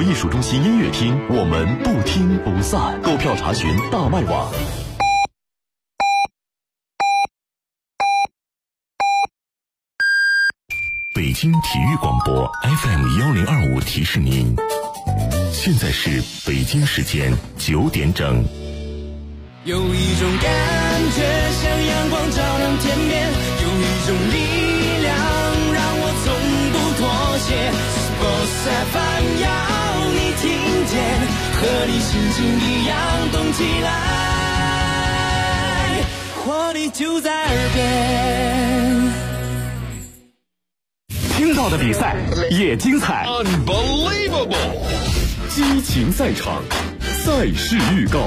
国艺术中心音乐厅，我们不听不散。购票查询大麦网。北京体育广播 FM1025提示您，现在是北京时间9点整。 有一种感觉像阳光照亮天边，有一种力量让我从不妥协。Sports FM 要你听见，和你心情一样动起来，活力就在耳边。 听到的比赛也精彩 Unbelievable 激情赛场，赛事预告。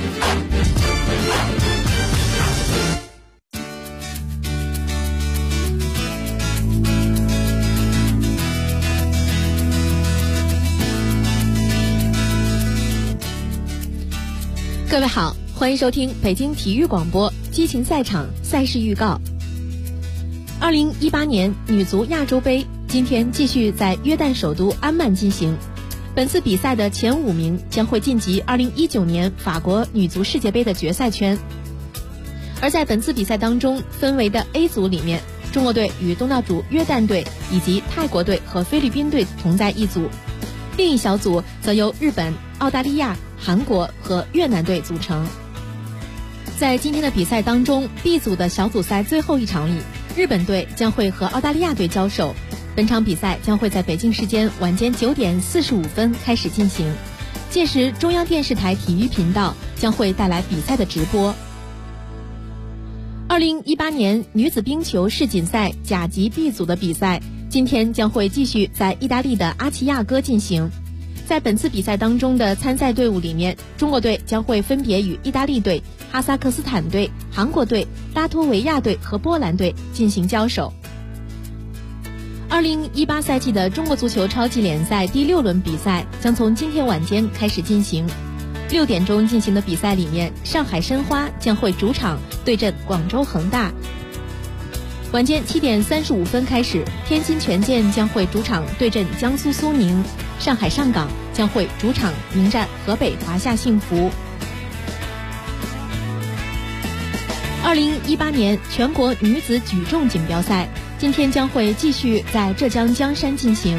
各位好，欢迎收听北京体育广播激情赛场赛事预告。2018年女足亚洲杯今天继续在约旦首都安曼进行，本次比赛的前5名将会晋级2019年法国女足世界杯的决赛圈。而在本次比赛当中，分为的 A 组里面，中国队与东道主约旦队以及泰国队和菲律宾队同在一组，另一小组则由日本、澳大利亚、韩国和越南队组成。在今天的比赛当中， B 组的小组赛最后一场里，日本队将会和澳大利亚队交手。本场比赛将会在北京时间晚间9点45分开始进行，届时中央电视台体育频道将会带来比赛的直播。2018年女子冰球世锦赛甲级 B 组的比赛今天将会继续在意大利的阿齐亚哥进行。在本次比赛当中的参赛队伍里面，中国队将会分别与意大利队、哈萨克斯坦队、韩国队、拉脱维亚队和波兰队进行交手。2018赛季的中国足球超级联赛第6轮比赛将从今天晚间开始进行。6点钟进行的比赛里面，上海申花将会主场对阵广州恒大。晚间7点35分开始，天津权健将会主场对阵江苏苏宁，上海上港将会主场迎战河北华夏幸福。2018年全国女子举重锦标赛今天将会继续在浙江江山进行。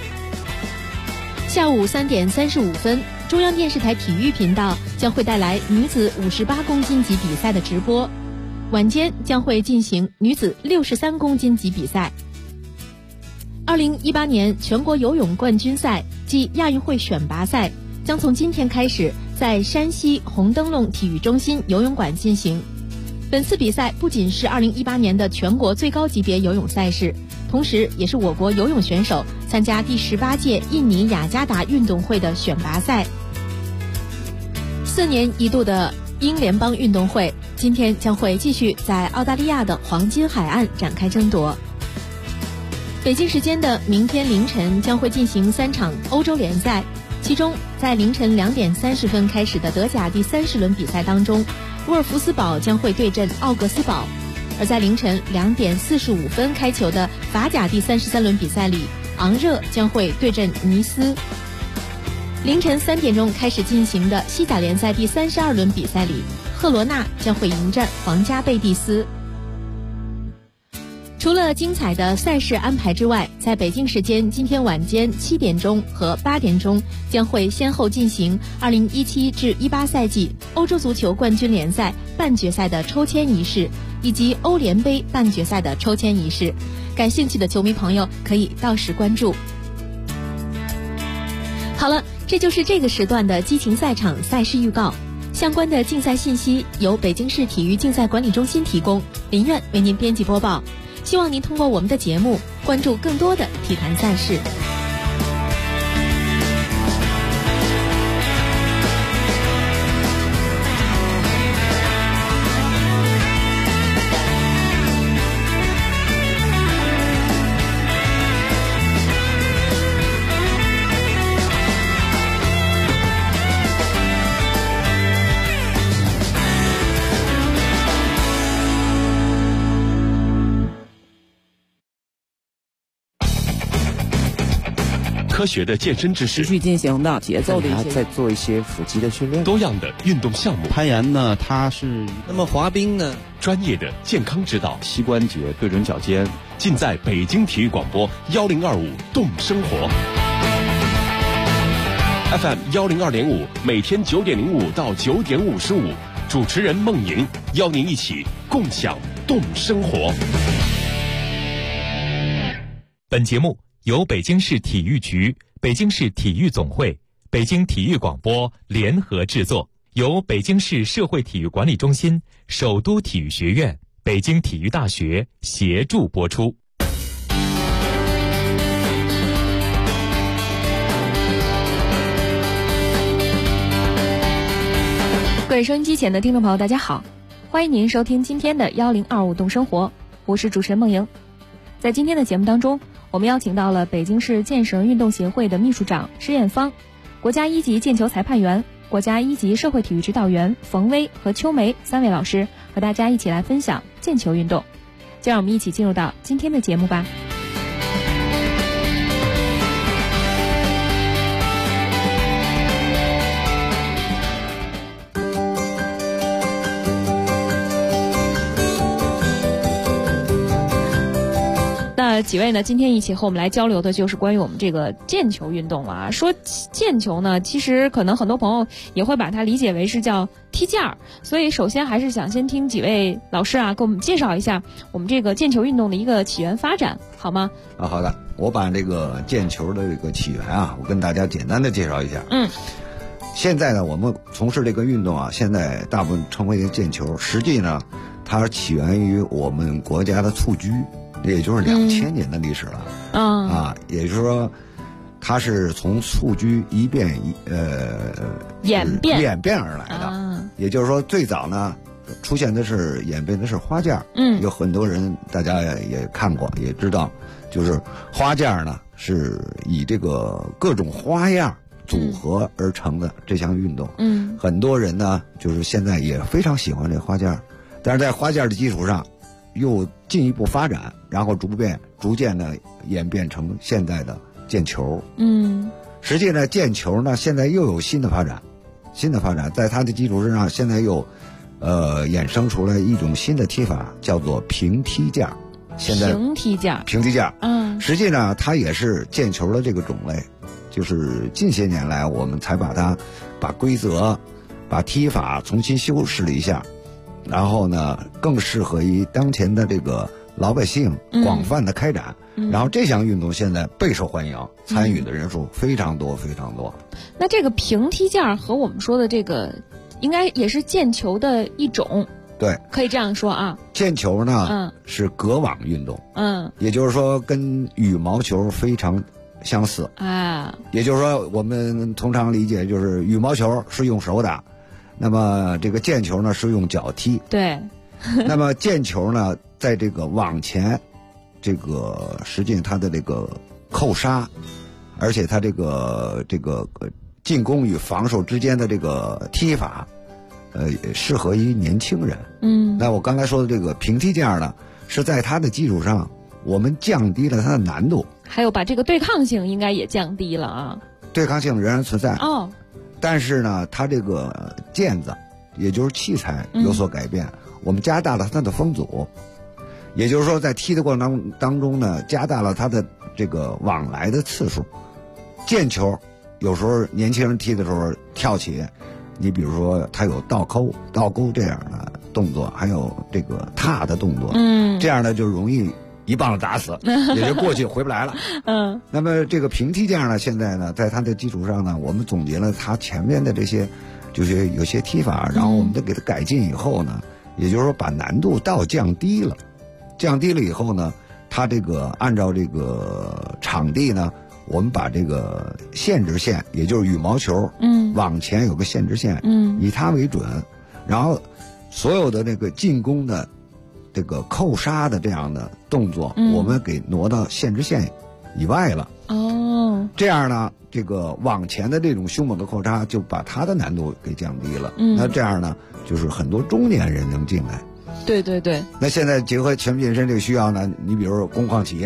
下午3点35分，中央电视台体育频道将会带来女子58公斤级比赛的直播，晚间将会进行女子63公斤级比赛。2018年全国游泳冠军赛暨亚运会选拔赛将从今天开始在山西红灯笼体育中心游泳馆进行。本次比赛不仅是2018年的全国最高级别游泳赛事，同时也是我国游泳选手参加第18届印尼雅加达运动会的选拔赛。4年一度的英联邦运动会今天将会继续在澳大利亚的黄金海岸展开争夺。北京时间的明天凌晨将会进行3场欧洲联赛，其中在凌晨2点30分开始的德甲第30轮比赛当中，沃尔夫斯堡将会对阵奥格斯堡；而在凌晨2点45分开球的法甲第33轮比赛里，昂热将会对阵尼斯。凌晨3点钟开始进行的西甲联赛第32轮比赛里，赫罗纳将会迎战皇家贝蒂斯。除了精彩的赛事安排之外，在北京时间今天晚间7点钟和8点钟将会先后进行2017至18赛季欧洲足球冠军联赛半决赛的抽签仪式，以及欧联杯半决赛的抽签仪式。感兴趣的球迷朋友可以到时关注。好了，这就是这个时段的激情赛场赛事预告。相关的竞赛信息由北京市体育竞赛管理中心提供，林苑为您编辑播报。希望您通过我们的节目关注更多的体坛赛事。 科学的健身知识， 持续进行的节奏的一些， 再做一些腹肌的训练， 多样的运动项目。 攀岩呢，它是那么滑冰呢？ 专业的健康指导， 膝关节对准脚尖， 尽在北京体育广播1025动生活。FM 102.5，每天9点05到9点55，主持人孟莹邀您一起共享动生活。 本节目由北京市体育局、北京市体育总会、北京体育广播联合制作，由北京市社会体育管理中心、首都体育学院、北京体育大学协助播出。 各位收音机前的听众朋友，大家好，欢迎您收听今天的1025动生活，我是主持人孟莹。在今天的节目当中，我们邀请到了北京市健绳运动协会的秘书长施艳芳，国家1级毽球裁判员、国家1级社会体育指导员冯威和秋梅3位老师，和大家一起来分享毽球运动。就让我们一起进入到今天的节目吧。几位呢，今天一起和我们来交流的就是关于我们这个毽球运动啊。说毽球呢，其实可能很多朋友也会把它理解为是叫踢毽儿，所以首先还是想先听几位老师啊，给我们介绍一下我们这个毽球运动的一个起源发展，好吗？ 好的，我把这个毽球的这个起源啊，我跟大家简单的介绍一下。现在呢，我们从事这个运动啊，现在大部分称为毽球，实际呢，它起源于我们国家的蹴鞠。也就是2000年的历史了，也就是说，它是从蹴鞠演变而来的。也就是说，最早呢，出现的是演变的是花架。有很多人大家也看过，也知道，就是花架呢是以这个各种花样组合而成的这项运动。很多人呢，就是现在也非常喜欢这花架，但是在花架的基础上，又进一步发展，然后逐渐的演变成现在的毽球。实际呢，毽球呢现在又有新的发展，在它的基础之上，现在又衍生出来一种新的踢法，叫做平踢架。现在平踢架，实际呢，它也是毽球的这个种类，就是近些年来我们才把规则、把踢法重新修饰了一下。然后呢，更适合于当前的这个老百姓广泛的开展。然后这项运动现在备受欢迎，参与的人数非常多。 那这个平踢架和我们说的这个，应该也是毽球的一种。 对， 可以这样说啊。 毽球呢，是隔网运动。也就是说跟羽毛球非常相似啊。也就是说，我们通常理解就是羽毛球是用手打。那么这个毽球呢是用脚踢， 对。 那么毽球呢，在这个网前，这个实际它的这个扣杀，而且它这个进攻与防守之间的这个踢法，适合于年轻人。那我刚才说的这个平踢架呢，是在它的基础上，我们降低了它的难度， 还有把这个对抗性应该也降低了啊。 对抗性仍然存在但是呢，它这个毽子，也就是器材有所改变，我们加大了它的风阻，也就是说，在踢的过程当中呢，加大了它的这个往来的次数。毽球有时候年轻人踢的时候跳起，你比如说它有倒钩这样的动作，还有这个踏的动作，这样呢就容易一棒子打死，也就过去回不来了。那么这个平踢架呢，现在呢，在它的基础上呢，我们总结了它前面的这些，就是有些踢法，然后我们都给它改进以后呢，也就是说把难度降低了。降低了以后呢，它这个按照这个场地呢，我们把这个限制线，也就是羽毛球，往前有个限制线，以它为准，然后所有的这个进攻的这个扣杀的这样的动作，我们给挪到限制线以外了。这样呢，这个往前的这种凶猛的扣杀就把它的难度给降低了。那这样呢，就是很多中年人能进来。 对对对。 那现在结合全民健身这个需要呢，你比如说工矿企业，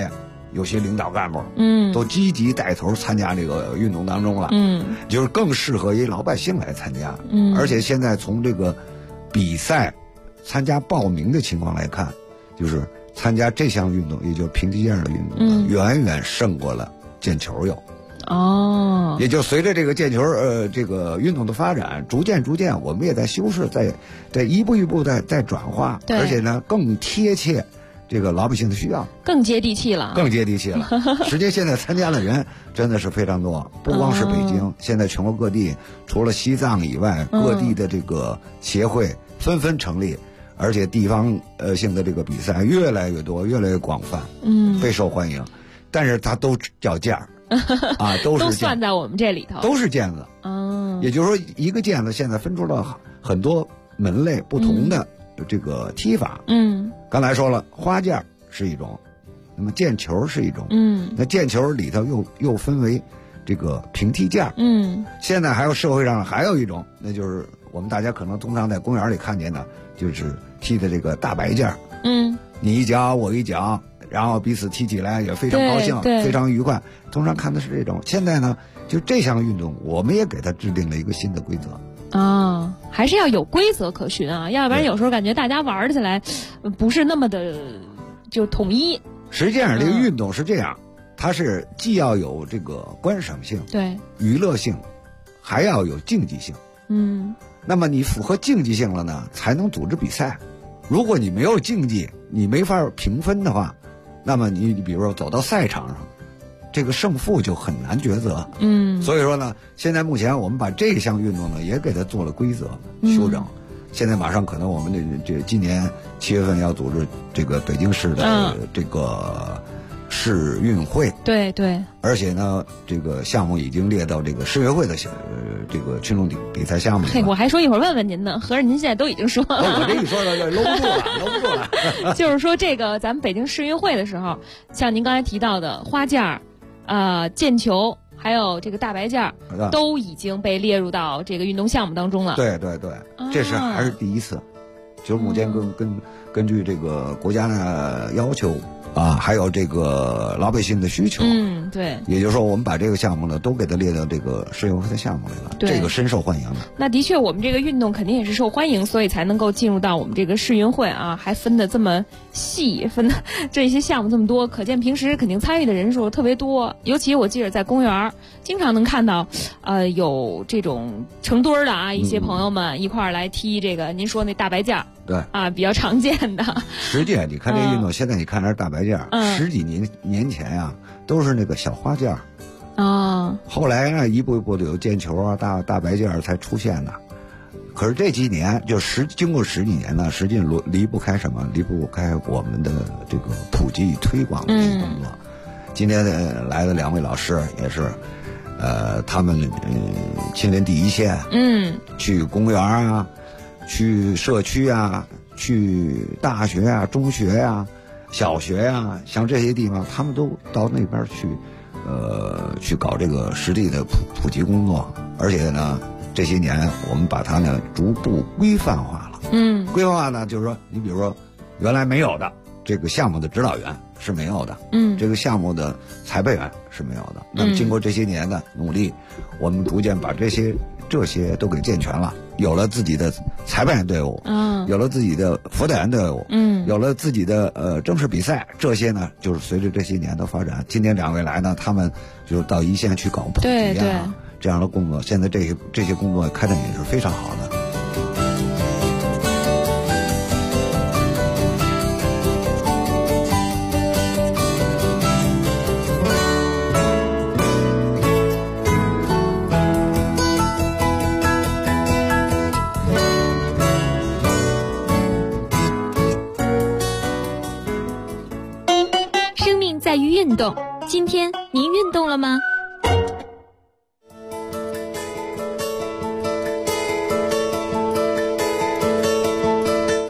有些领导干部， 都积极带头参加这个运动当中了，就是更适合于老百姓来参加，而且现在从这个比赛参加报名的情况来看，就是参加这项运动，也就是平梯毽的运动，远远胜过了毽球有。也就随着这个毽球这个运动的发展，逐渐我们也在修饰，在一步一步在转化，而且呢更贴切这个老百姓的需要， 更接地气了。 实际现在参加的人真的是非常多，不光是北京，现在全国各地除了西藏以外，各地的这个协会纷纷成立，而且地方性的这个比赛越来越多，越来越广泛，备受欢迎，但是它都叫价都算在我们这里头， 都是毽子。也就是说，一个毽子现在分出了很多门类不同的这个踢法。刚才说了，花毽是一种，那么毽球是一种。那毽球里头又分为这个平踢毽。现在还有社会上还有一种，那就是我们大家可能通常在公园里看见的，就是踢的这个大白毽。你一脚我一脚，然后彼此踢起来也非常高兴，非常愉快。通常看的是这种。现在呢，就这项运动，我们也给它制定了一个新的规则。 还是要有规则可循啊，要不然有时候感觉大家玩起来不是那么的就统一。 实际上，这个运动是这样，它是既要有这个观赏性、娱乐性，还要有竞技性。那么你符合竞技性了呢，才能组织比赛。如果你没有竞技，你没法评分的话，那么你比如说走到赛场上，这个胜负就很难抉择。所以说呢，现在目前我们把这项运动呢也给它做了规则修整。现在马上可能我们这今年7月份要组织这个北京市的这个市运会。 对。 而且呢，这个项目已经列到这个市运会的这个群众比赛项目里了。 我还说一会儿问问您呢，合着您现在都已经说了。 我这一说就搂不住了。 就是说，这个咱们北京市运会的时候，像您刚才提到的花毽、毽球，还有这个大白毽，都已经被列入到这个运动项目当中了。 对，这是还是第一次，就是目前根据这个国家的要求还有这个老百姓的需求， 对， 也就是说，我们把这个项目呢都给它列到这个市运会的项目里了，这个深受欢迎的。 那的确，我们这个运动肯定也是受欢迎，所以才能够进入到我们这个市运会还分得这么细，分的这些项目这么多，可见平时肯定参与的人数特别多。尤其我记得在公园经常能看到，有这种成堆的一些朋友们一块儿来踢这个您说那大白毽。 对比较常见的。 实际你看这个运动，现在你看那大白毽，10几年前都是那个小花毽。后来呢，一步一步的有毽球大白毽才出现的。可是这几年经过10几年呢，实际离不开什么？离不开我们的这个普及与推广的工作。今天来的2位老师也是，他们亲临第一线，去公园去社区去大学中学小学像这些地方，他们都到那边去搞这个实地的普及工作。而且呢，这些年我们把它呢逐步规范化了。规范化呢，就是说，你比如说原来没有的这个项目的指导员是没有的，这个项目的裁判员是没有的。那么经过这些年的努力，我们逐渐把这些都给健全了，有了自己的裁判员队伍，有了自己的辅导员队伍，有了自己的正式比赛。这些呢，就是随着这些年的发展，今天2位来呢，他们就到一线去搞普及这样的工作。现在这些工作开展也是非常好的。 在于运动，今天您运动了吗？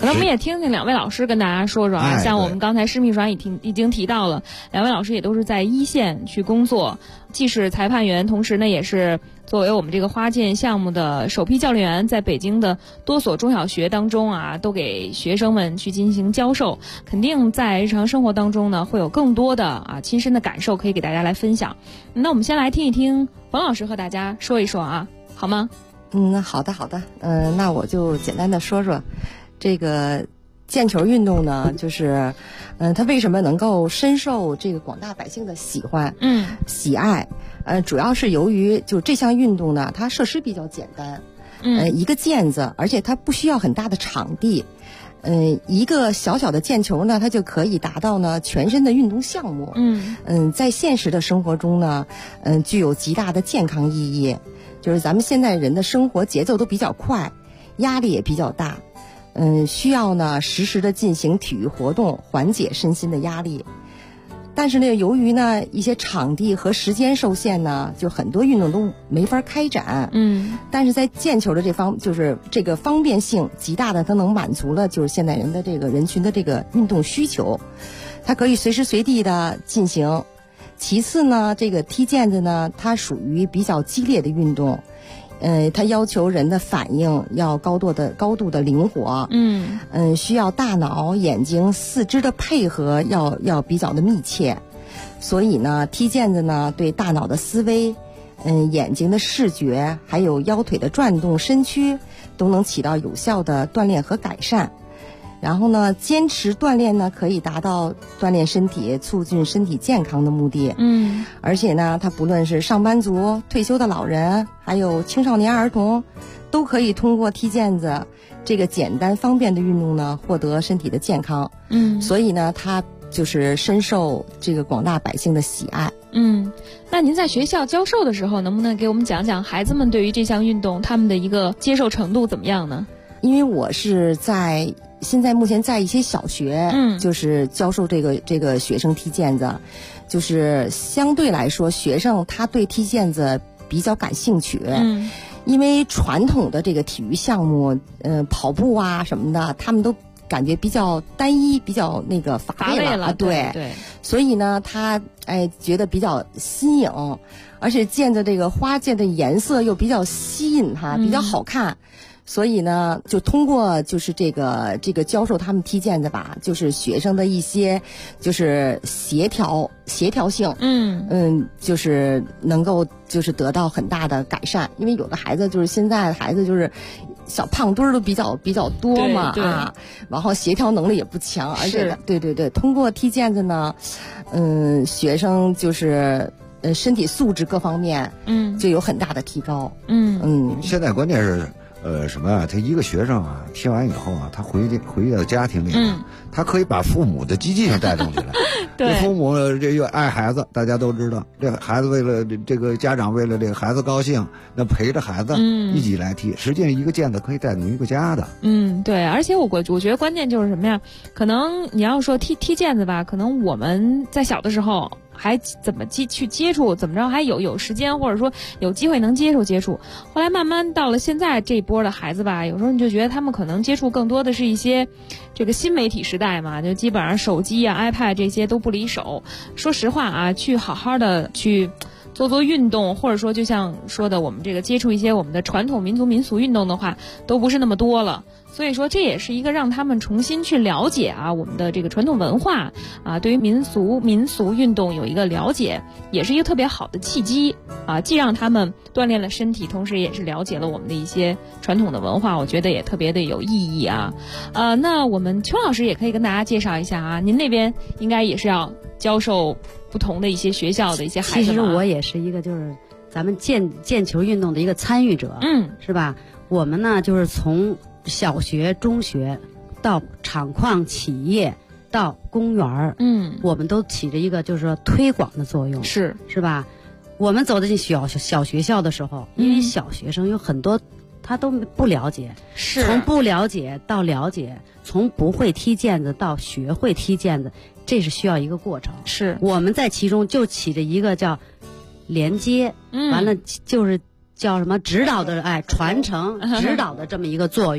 那我们也听听两位老师跟大家说说啊，像我们刚才施秘书长已经提到了，两位老师也都是在一线去工作，既是裁判员，同时呢也是作为我们这个花剑项目的首批教练员，在北京的多所中小学当中啊，都给学生们去进行教授，肯定在日常生活当中呢，会有更多的亲身的感受可以给大家来分享。那我们先来听一听冯老师和大家说一说啊，好吗？ 好的。那我就简单的说说这个毽球运动呢，就是它为什么能够深受这个广大百姓的喜欢喜爱，主要是由于就这项运动呢，它设施比较简单，一个毽子，而且它不需要很大的场地，一个小小的毽球呢，它就可以达到呢全身的运动项目，在现实的生活中呢，具有极大的健康意义。就是咱们现在人的生活节奏都比较快，压力也比较大，需要呢实时的进行体育活动，缓解身心的压力。但是呢，由于呢一些场地和时间受限呢，就很多运动都没法开展。但是在毽球的就是这个方便性极大的，它能满足了就是现代人的这个人群的这个运动需求，它可以随时随地的进行。其次呢，这个踢毽子呢，它属于比较激烈的运动，它要求人的反应要高度的灵活，需要大脑、眼睛、四肢的配合要比较的密切，所以呢，踢毽子呢，对大脑的思维、眼睛的视觉，还有腰腿的转动、身躯，都能起到有效的锻炼和改善。然后呢，坚持锻炼呢，可以达到锻炼身体、促进身体健康的目的。而且呢，它不论是上班族、退休的老人，还有青少年儿童，都可以通过踢毽子这个简单方便的运动呢，获得身体的健康。所以呢，它就是深受这个广大百姓的喜爱。 那您在学校教授的时候，能不能给我们讲讲孩子们对于这项运动他们的一个接受程度怎么样呢？ 因为我是现在目前在一些小学，就是教授这个学生踢毽子，就是相对来说，学生他对踢毽子比较感兴趣，因为传统的这个体育项目，跑步啊什么的，他们都感觉比较单一，比较那个乏味了，对，所以呢，他觉得比较新颖，而且毽子这个花毽的颜色又比较吸引他，比较好看。所以呢，就通过就是这个教授他们踢毽子吧，就是学生的一些就是协调性，就是能够就是得到很大的改善。因为有的孩子就是现在的孩子就是小胖墩儿都比较多嘛，然后协调能力也不强，而且对，通过踢毽子呢，学生就是身体素质各方面，就有很大的提高。 现在关键是。什么啊？他一个学生啊，踢完以后啊，他回到家庭里，他可以把父母的积极性带动起来。对，父母这又爱孩子，大家都知道，这孩子为了这个家长为了这个孩子高兴，那陪着孩子一起来踢。实际上，一个毽子可以带动一个家的。 对，而且我觉得关键就是什么呀？可能你要说踢毽子吧，可能我们在小的时候。还怎么去接触，怎么着还有时间或者说有机会能接触，后来慢慢到了现在这一波的孩子吧，有时候你就觉得他们可能接触更多的是一些这个新媒体时代嘛，就基本上手机啊 iPad 这些都不离手。说实话啊，去好好的去做运动，或者说就像说的我们这个接触一些我们的传统民俗运动的话，都不是那么多了。所以说这也是一个让他们重新去了解啊我们的这个传统文化啊，对于民俗运动有一个了解，也是一个特别好的契机啊，既让他们锻炼了身体，同时也是了解了我们的一些传统的文化，我觉得也特别的有意义啊。那我们邱老师也可以跟大家介绍一下啊，您那边应该也是要教授不同的一些学校的一些孩子。 其实我也是一个就是咱们毽球运动的一个参与者，是吧？我们呢就是从小学、中学到厂矿企业到公园，我们都起着一个就是说推广的作用，是吧？我们走进小学校的时候，因为小学生有很多他都不了解，从不了解到了解，从不会踢毽子到学会踢毽子，这是需要一个过程。是我们在其中就起着一个叫连接，完了就是叫什么指导的传承指导的这么一个作用。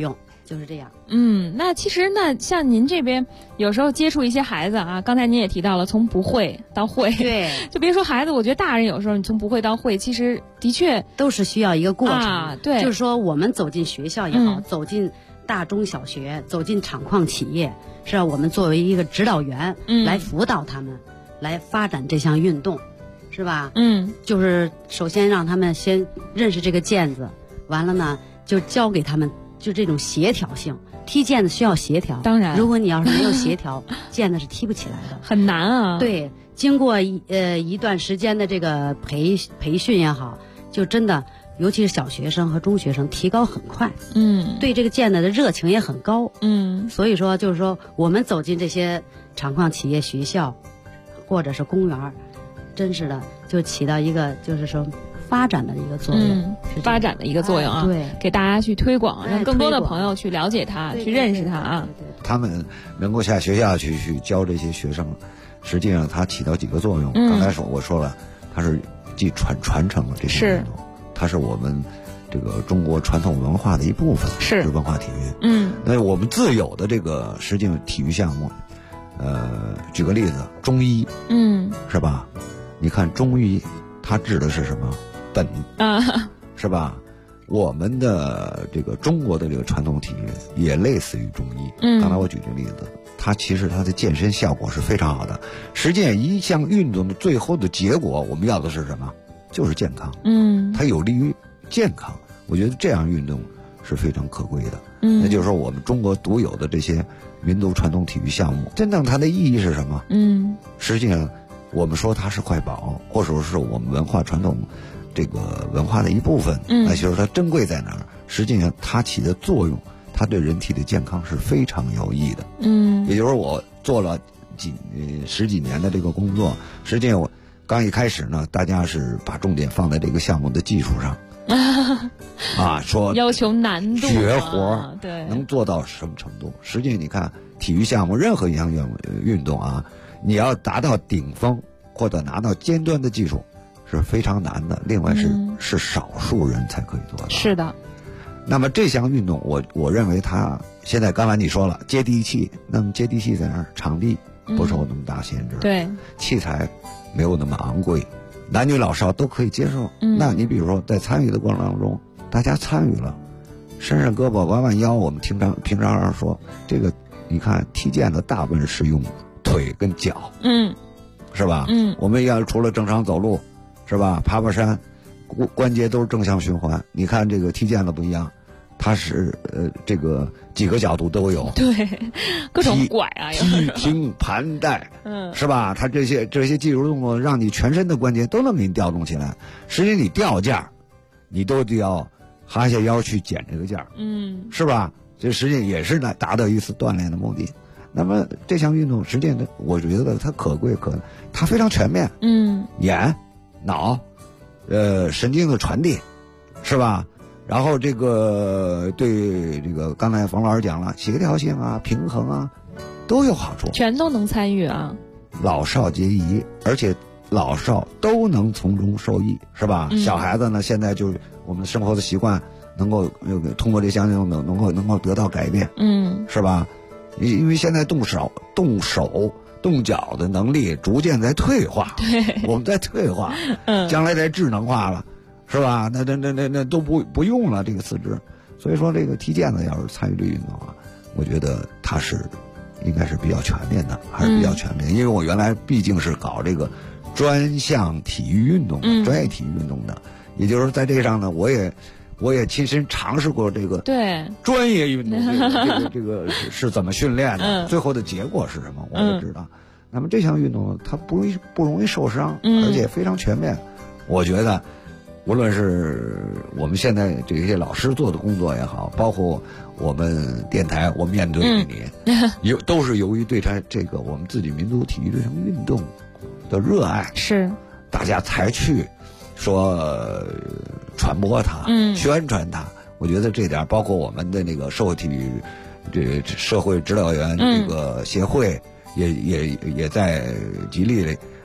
就是这样。 那其实像您这边有时候接触一些孩子啊，刚才您也提到了从不会到会， 对， 就别说孩子，我觉得大人有时候你从不会到会，其实的确都是需要一个过程。 对， 就是说我们走进学校也好，走进大中小学，走进厂矿企业，是吧？我们作为一个指导员，来辅导他们，来发展这项运动，是吧？就是首先让他们先认识这个毽子，完了呢，就教给他们就这种协调性。踢毽子需要协调， 当然， 如果你要是没有协调，毽子是踢不起来的， 很难啊。 对，经过一段时间的这个培训也好，就真的，尤其是小学生和中学生提高很快，对这个毽子的热情也很高，所以说就是说，我们走进这些厂矿企业、学校，或者是公园，真是的，就起到一个就是说发展的一个作用， 发展的一个作用啊， 对， 给大家去推广，让更多的朋友去了解它，去认识它啊。 他们能够下学校去教这些学生，实际上它起到几个作用。刚才我说了，它是既传承了这些运动，它是我们这个中国传统文化的一部分，是文化体育。那我们自有的这个实际上体育项目，举个例子，中医，是吧？你看中医，它指的是什么？本是吧？我们的这个中国的这个传统体育也类似于中医。刚才我举这个例子，它其实它的健身效果是非常好的。实际上，一项运动的最后的结果，我们要的是什么？就是健康。它有利于健康。我觉得这样运动是非常可贵的。那就是说，我们中国独有的这些民族传统体育项目，真正它的意义是什么？实际上，我们说它是块宝，或者说是我们文化传统这个文化的一部分。那就是它珍贵在哪儿？实际上，它起的作用，它对人体的健康是非常有益的。也就是说，我做了十几年的这个工作，实际上我刚一开始呢，大家是把重点放在这个项目的技术上。说要求难度绝活， 对， 能做到什么程度？实际上，你看体育项目任何一项运动啊，你要达到顶峰或者拿到尖端的技术是非常难的。另外是少数人才可以做到。 是的。 那么这项运动，我认为它现在刚才你说了接地气，那么接地气在哪儿？场地不受那么大限制， 对， 器材没有那么昂贵。男女老少都可以接受。那你比如说在参与的过程当中，大家参与了，伸伸胳膊弯弯腰，我们平常说这个，你看踢毽子大部分是用腿跟脚，是吧？我们要除了正常走路，是吧？爬山，关节都是正向循环。你看这个踢毽子不一样，它是这个几个角度都有， 对，各种拐啊， 踢停盘带，是吧？它这些技术动作让你全身的关节都能给你调动起来。实际你掉价，你都得要哈下腰去捡这个价，是吧？这实际也是达到一次锻炼的目的。那么这项运动实际我觉得它可贵它非常全面，眼、脑、神经的传递，是吧？然后这个对这个刚才冯老师讲了，协调性啊、平衡啊，都有好处， 全都能参与啊， 老少皆宜，而且老少都能从中受益，是吧？小孩子呢，现在就是我们生活的习惯能够通过这项运动能够得到改变，是吧？因为现在动手、动脚的能力逐渐在退化， 对， 我们在退化，将来在智能化了。是吧？那都不用了这个四肢，所以说这个踢毽子要是参与这个运动啊，我觉得它是应该是比较全面的，还是比较全面。因为我原来毕竟是搞这个专项体育运动的，专业体育运动的，也就是说在这上呢，我也亲身尝试过这个对专业运动这个是怎么训练的，最后的结果是什么，我也知道。那么这项运动它不容易受伤，而且非常全面，我觉得。无论是我们现在这些老师做的工作也好，包括我们电台，我面对你，都是由于对这个我们自己民族体育这项运动的热爱， 是大家才去说传播它，宣传它。我觉得这点，包括我们的那个社会体育这社会指导员这个协会，也在极力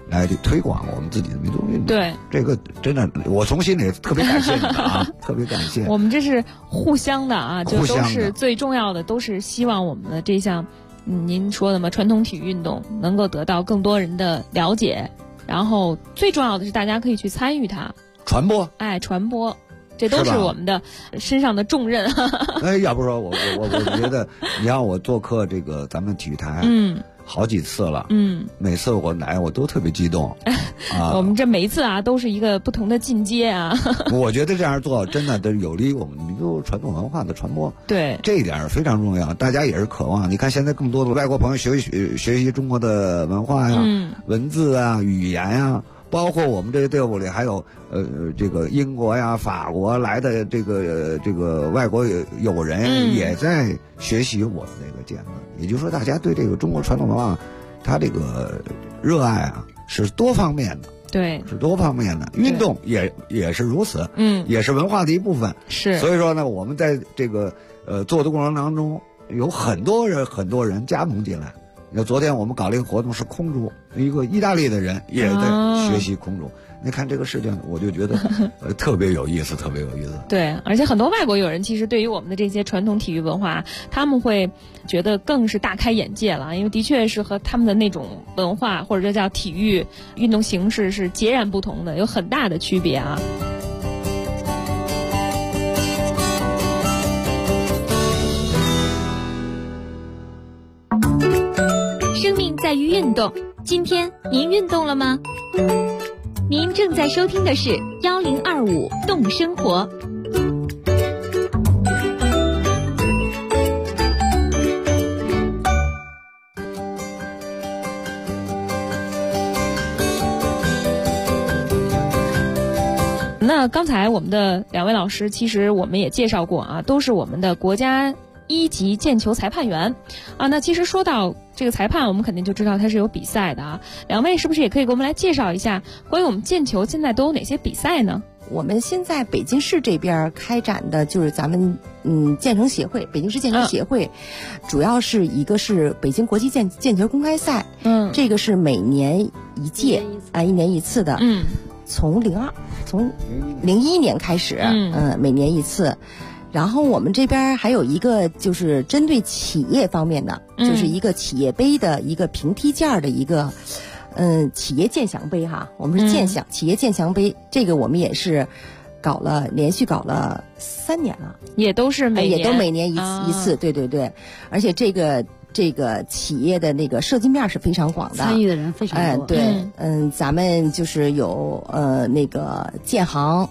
来推广我们自己的民族运动。 对， 这个真的，我从心里特别感谢你们啊，特别感谢。 我们这是互相的啊，就都是最重要的，都是希望我们的这项，您说的嘛，传统体育运动能够得到更多人的了解，然后最重要的是大家可以去参与它， 传播， 传播。这都是我们的身上的重任。 要不说我觉得，你让我做客这个咱们体育台，好几次了，每次我来我都特别激动， 我们这每一次啊都是一个不同的进阶啊。 我觉得这样做真的有利于我们民族传统文化的传播， 对， 这一点非常重要，大家也是渴望。你看现在更多的外国朋友学习中国的文化呀、文字啊、语言呀。包括我们这个队伍里还有这个英国呀、法国来的这个外国友人也在学习我们这个毽子，也就是说，大家对这个中国传统文化，它这个热爱啊是多方面的， 对， 是多方面的。运动也是如此，也是文化的一部分。 是， 所以说呢，我们在这个做的过程当中，有很多人加盟进来。昨天我们搞了一个活动，是空竹，一个意大利的人也在学习空竹。你看这个事情，我就觉得特别有意思，特别有意思。 对，而且很多外国友人其实对于我们的这些传统体育文化，他们会觉得更是大开眼界了，因为的确是和他们的那种文化或者说叫体育运动形式是截然不同的，有很大的区别啊。 在于运动，今天您运动了吗？您正在收听的是1025动生活。 那刚才我们的两位老师，其实我们也介绍过啊，都是我们的国家1级毽球裁判员啊。那其实说到这个裁判，我们肯定就知道他是有比赛的啊。两位是不是也可以给我们来介绍一下关于我们毽球现在都有哪些比赛呢？ 我们现在北京市这边开展的就是咱们毽城协会，北京市毽城协会，主要是一个是北京国际毽球公开赛，这个是每年一届1年一次的，从01年开始，每年一次。然后我们这边还有一个就是针对企业方面的，就是一个企业杯的一个平梯件的一个，企业健翔杯哈，我们是健翔企业健翔杯，这个我们也是连续搞了3年了， 也都每年一次，对对对，而且这个企业的那个涉及面是非常广的， 参与的人非常多。 对，咱们就是有那个建航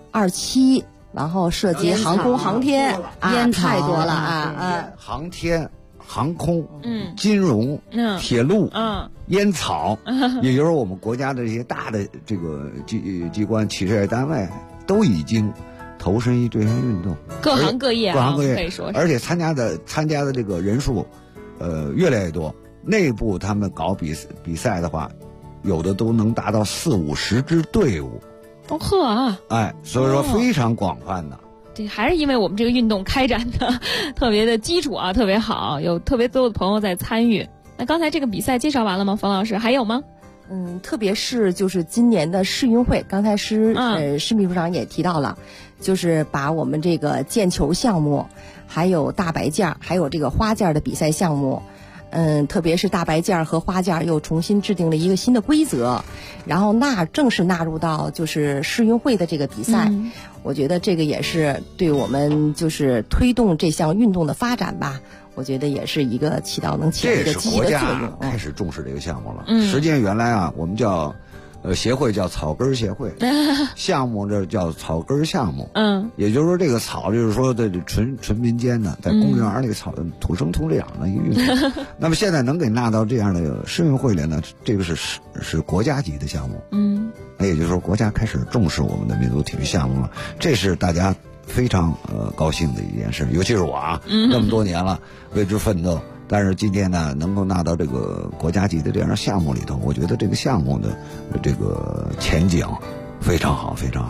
27。然后涉及航空航天太多了啊！ 航天、航空、金融、铁路、烟草，也就是我们国家的这些大的这个机关、企事业单位都已经投身于这项运动， 各行各业可以说是， 而且参加的这个人数，越来越多。内部他们搞比赛的话，有的都能达到40-50支队伍。 呵啊！ 所以说非常广泛的。 这还是因为我们这个运动开展的特别的基础啊，特别好，有特别多的朋友在参与。那刚才这个比赛介绍完了吗？冯老师还有吗？ 特别是就是今年的世运会，刚才施秘书长也提到了，就是把我们这个毽球项目，还有大白毽，还有这个花毽的比赛项目。特别是大白毽和花毽又重新制定了一个新的规则，然后正式纳入到就是世运会的这个比赛。我觉得这个也是对我们就是推动这项运动的发展吧，我觉得也是一个能起到一个积极的作用。 这是国家开始重视这个项目了。实际上原来啊，我们叫协会叫草根协会，项目这叫草根项目。也就是说这个草就是说的纯民间的，在公园里草土生土长的一个运动。那么现在能给纳到这样的世运会里呢，这个是国家级的项目。那也就是说国家开始重视我们的民族体育项目了，这是大家非常高兴的一件事，尤其是我啊，那么多年了为之奋斗。但是今天呢，能够纳到这个国家级的这样项目里头，我觉得这个项目的这个前景非常好，非常好的。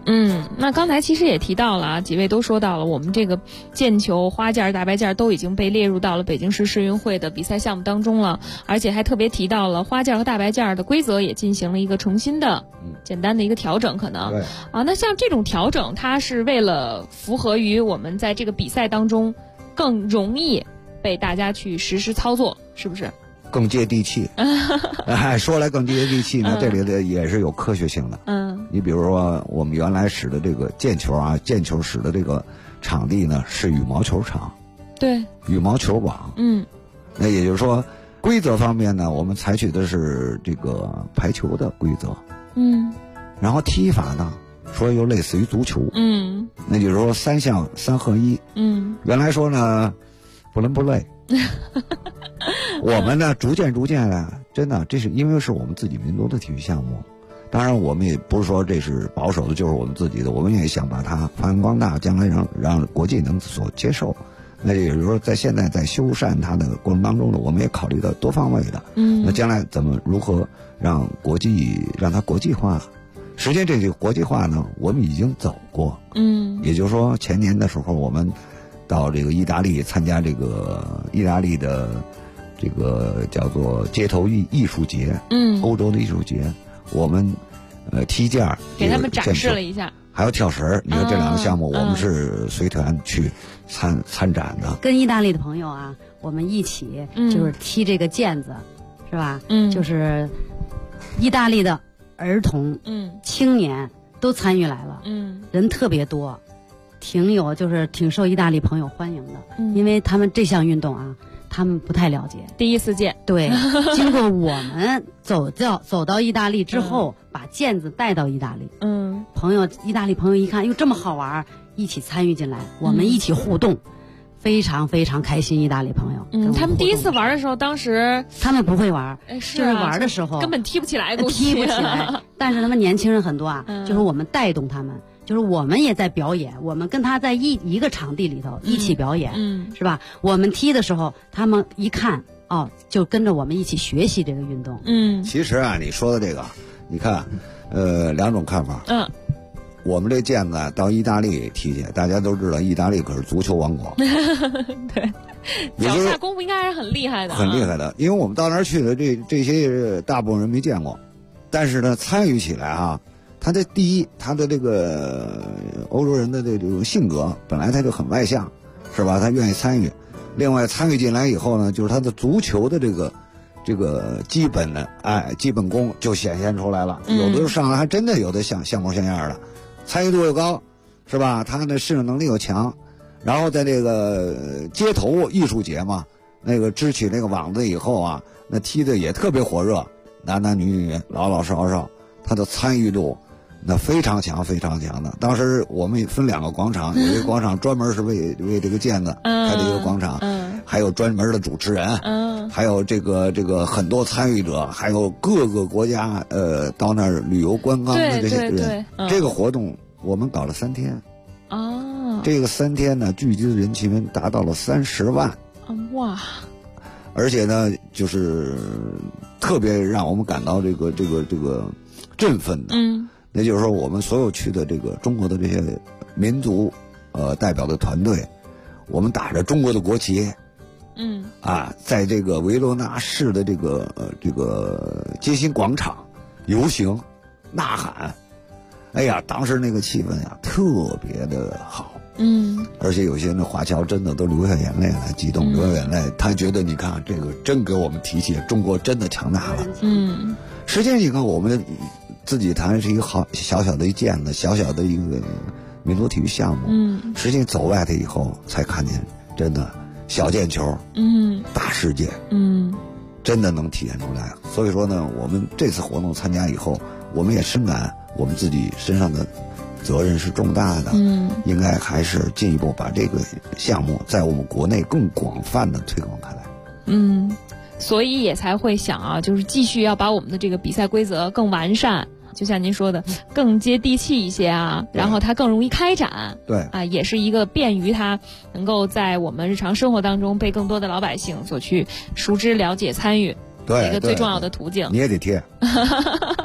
那刚才其实也提到了啊，几位都说到了，我们这个毽球、花件、大白件都已经被列入到了北京市世运会的比赛项目当中了，而且还特别提到了花件和大白件的规则也进行了一个重新的简单的一个调整，可能那像这种调整，它是为了符合于我们在这个比赛当中更容易被大家去实施操作，是不是？ 更接地气，说来更接地气呢，这里的也是有科学性的。你比如说我们原来使的这个毽球啊，毽球使的这个场地呢是羽毛球场， 对， 羽毛球网。那也就是说，规则方面呢，我们采取的是这个排球的规则。然后踢法呢，说又类似于足球。那就是说3项3合1。原来说呢，不伦不类。我们呢，逐渐呢，真的，这是因为是我们自己民族的体育项目。当然，我们也不是说这是保守的，就是我们自己的，我们也想把它发扬光大，将来让国际能所接受。那也就是说，现在在修缮它的过程当中呢，我们也考虑到多方位的。那将来如何让它国际化？实际这个国际化呢，我们已经走过。也就是说，前年的时候，我们到这个意大利参加这个意大利的这个叫做街头艺术节，欧洲的艺术节，我们踢毽给他们展示了一下， 还有跳绳。你看这2个项目，我们是随团去参展的。 跟意大利的朋友啊，我们一起就是踢这个毽子，是吧？就是意大利的儿童、青年都参与来了，人特别多。挺受意大利朋友欢迎的，因为他们这项运动啊，他们不太了解， 第一次见。 对，经过我们走到意大利之后，把毽子带到意大利，意大利朋友一看，哟，这么好玩，一起参与进来，我们一起互动，非常非常开心。意大利朋友， 他们第一次玩的时候，当时他们不会玩， 就是玩的时候根本踢不起来， 踢不起来。但是他们年轻人很多啊，就是我们带动他们。就是我们也在表演，我们跟他在一个场地里头一起表演，是吧？我们踢的时候，他们一看就跟着我们一起学习这个运动。 其实啊，你说的这个，你看，2种看法。我们这毽子到意大利踢去，大家都知道，意大利可是足球王国。 对，脚下功夫应该还是很厉害的。 很厉害的，因为我们到那儿去的这些大部分人没见过，但是呢，参与起来啊。他的他的这个欧洲人的这种性格本来他就很外向，是吧？他愿意参与。另外参与进来以后呢，就是他的足球的这个基本功就显现出来了。有的上来还真的有的像模像样的，参与度又高，是吧？他的适应能力又强。然后在这个街头艺术节嘛，那个支起那个网子以后啊，那踢的也特别火热，男男女女，老老少少，他的参与度。那非常强的。当时我们分2个广场，有一个广场专门是为这个毽子开的一个广场，还有专门的主持人，还有这个很多参与者，还有各个国家到那儿旅游观光的这些人。这个活动我们搞了3天。这个3天呢，聚集的人群达到了30万。 哇！ 而且呢，就是特别让我们感到这个振奋的。那就是说，我们所有去的这个中国的这些民族代表的团队，我们打着中国的国旗，在这个维罗纳市的这个街心广场游行呐喊，哎呀，当时那个气氛呀特别的好。而且有些那华侨真的都流下眼泪来，激动流下眼泪。他觉得你看这个真给我们提起中国真的强大了。实际上你看我们自己谈是一个小小的一毽子，小小的一个民族体育项目。实际走外头以后才看见，真的小毽球，大世界，真的能体现出来。所以说呢，我们这次活动参加以后，我们也深感我们自己身上的责任是重大的，应该还是进一步把这个项目在我们国内更广泛的推广开来。 所以也才会想啊，就是继续要把我们的这个比赛规则更完善。就像您说的，更接地气一些啊，然后它更容易开展。 对啊，也是一个便于它能够在我们日常生活当中被更多的老百姓所去熟知、了解、参与，一个最重要的途径。 你也得贴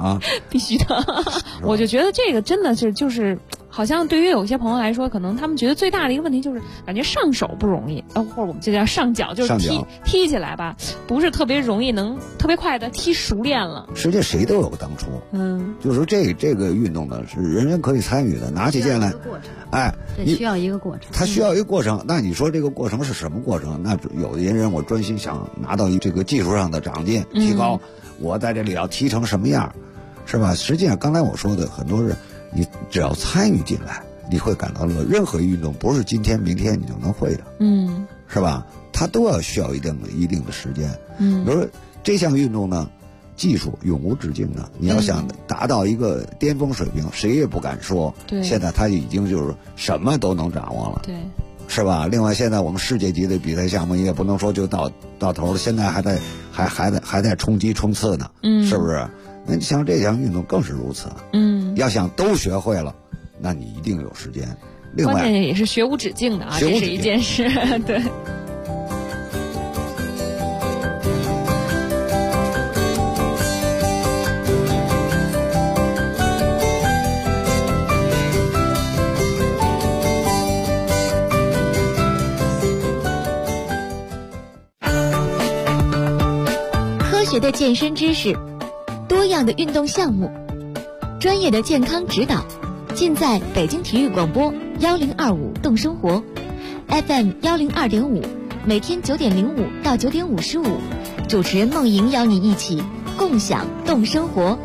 啊， 必须的。我就觉得这个真的是就是好像对于有些朋友来说，可能他们觉得最大的一个问题就是感觉上手不容易，或者我们就叫上脚，就是踢起来吧，不是特别容易能特别快的踢熟练了。 实际谁都有当初，就是说这个运动呢是人人可以参与的，拿起剑来， 这需要一个过程， 它需要一个过程。那你说这个过程是什么过程？那有的人我专心想拿到这个技术上的长进提高，我在这里要踢成什么样，是吧？实际上刚才我说的很多人。你只要参与进来，你会感到乐。任何运动不是今天明天你就能会的，是吧？它都要需要一定的时间。比如说这项运动呢，技术永无止境的。你要想达到一个巅峰水平，谁也不敢说。现在他已经就是什么都能掌握了， 对， 是吧？另外，现在我们世界级的比赛项目也不能说就到头了，现在还在冲击冲刺呢，是不是？那像这项运动更是如此，要想都学会了，那你一定有时间。另外， 关键也是学无止境的啊，这是一件事，对。 科学的健身知识。多样的运动项目，专业的健康指导，尽在北京体育广播1025动生活 FM 102.5，每天9:05到9:55，主持人梦莹邀你一起共享动生活。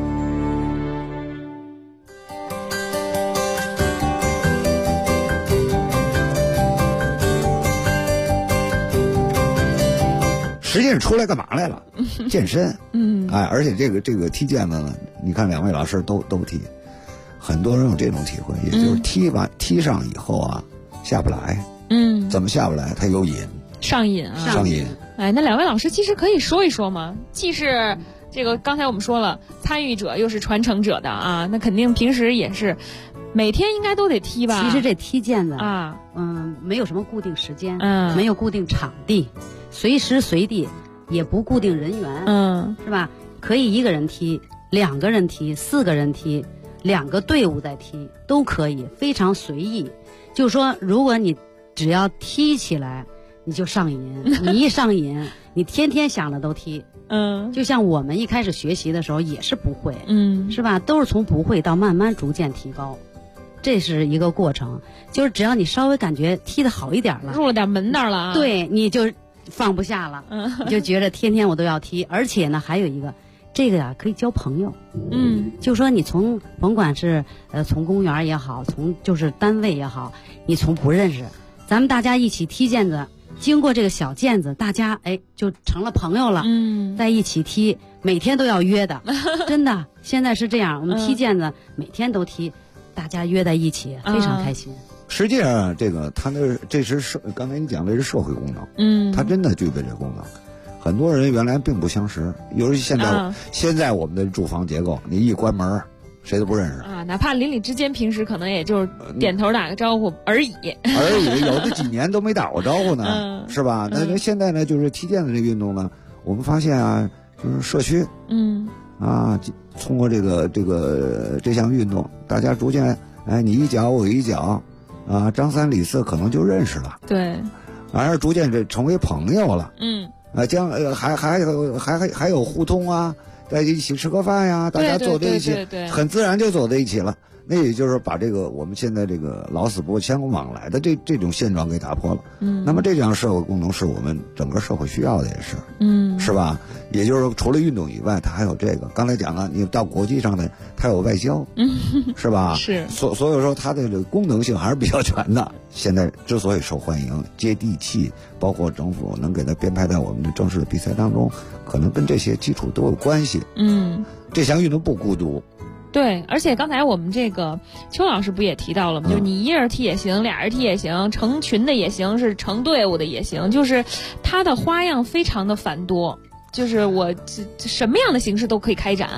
实际上出来干嘛来了？健身。而且这个踢毽子呢，你看两位老师都踢，很多人有这种体会，也就是踢上以后啊，下不来。怎么下不来？他有瘾， 上瘾。哎，那两位老师其实可以说一说吗？既是这个刚才我们说了，参与者又是传承者的啊，那肯定平时也是每天应该都得踢吧？ 其实这踢毽子啊，没有什么固定时间，没有固定场地，随时随地，也不固定人员，是吧？可以一个人踢，2个人踢，4个人踢，2个队伍在踢都可以，非常随意。就是说，如果你只要踢起来，你就上瘾，你一上瘾，你天天想着都踢。就像我们一开始学习的时候也是不会，是吧？都是从不会到慢慢逐渐提高，这是一个过程。就是只要你稍微感觉踢得好一点了， 入了点门道了啊， 对，你就放不下了，你就觉得天天我都要踢。而且呢，还有一个，这个呀可以交朋友，就说你从甭管是从公园也好，从就是单位也好，你从不认识，咱们大家一起踢毽子。经过这个小毽子，大家就成了朋友了，在一起踢，每天都要约的，真的，现在是这样，我们踢毽子每天都踢，大家约在一起，非常开心。 实际上，这个他这是刚才你讲的是社会功能，他真的具备这功能。很多人原来并不相识，尤其现在我们的住房结构，你一关门，谁都不认识啊，哪怕邻里之间平时可能也就是点头打个招呼而已， 有的几年都没打过招呼呢，是吧？那现在呢，就是踢毽子这运动呢，我们发现啊，就是社区，通过这项运动，大家逐渐，你一脚我一脚，啊，张三李四可能就认识了， 对， 而逐渐这成为朋友了，还有互通啊。在一起吃个饭呀，大家走在一起，很自然就走在一起了。那也就是把这个我们现在这个老死不相往来的这种现状给打破了。那么这样社会功能是我们整个社会需要的，也是，是吧？也就是说，除了运动以外，它还有这个。刚才讲了，你到国际上的，它有外交，是吧？ 是。 所以说，它的这个功能性还是比较全的。现在之所以受欢迎、接地气，包括政府能给它编排在我们的正式的比赛当中，可能跟这些基础都有关系。这项运动不孤独。 对，而且刚才我们这个邱老师不也提到了吗？就是你一人踢也行，俩人踢也行，成群的也行，是成队伍的也行，就是它的花样非常的繁多，就是我什么样的形式都可以开展。